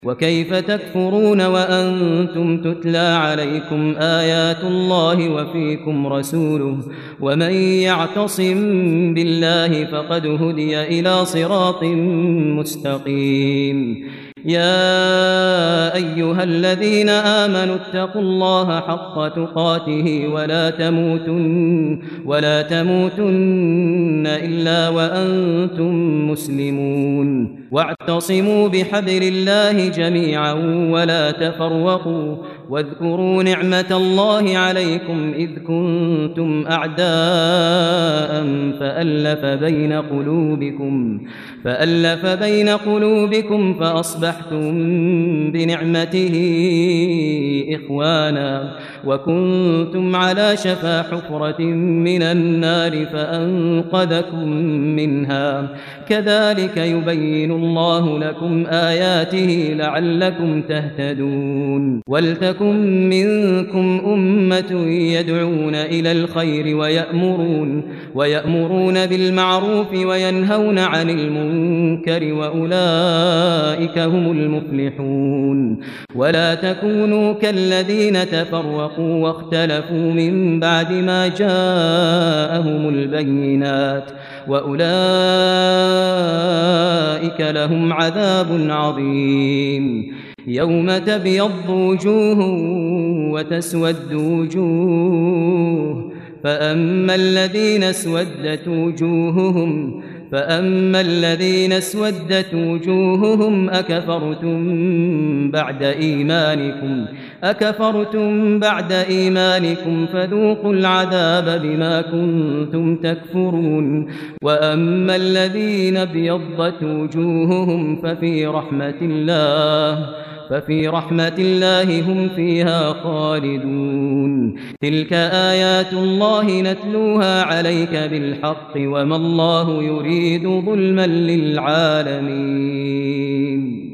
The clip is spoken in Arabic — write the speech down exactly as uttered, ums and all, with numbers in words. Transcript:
وكيف تكفرون وأنتم تتلى عليكم آيات الله وفيكم رسوله ومن يعتصم بالله فقد هدي إلى صراط مستقيم يا أيها الذين آمنوا اتقوا الله حق تقاته ولا تموتن ولا تموتن إلا وأنتم مسلمون واعتصموا بحبل الله جميعا ولا تفرقوا واذكروا نعمة الله عليكم إذ كنتم أعداء فألف بين قلوبكم فألف بين قلوبكم فأصبحتم بنعمته إخوانا وكنتم على شفا حفرة من النار فأنقذكم منها كذلك يبين الله لكم آياته لعلكم تهتدون ولتكن منكم أمة يدعون إلى الخير ويأمرون ويأمرون بالمعروف وينهون عن المنكر وأولئك هم المفلحون ولا تكونوا كالذين تفرقوا واختلفوا من بعد ما جاءهم البينات وأولئك لهم عذاب عظيم يوم تبيض وجوه وتسود وجوه فأما الذين اسودت وجوههم فأما الذين اسودت وجوههم أكفرتم بعد إيمانكم أكفرتم بعد إيمانكم فذوقوا العذاب بما كنتم تكفرون وأما الذين ابيضت وجوههم ففي رحمة الله ففي رحمة الله هم فيها خالدون تلك آيات الله نتلوها عليك بالحق وما الله يريد ظلما للعالمين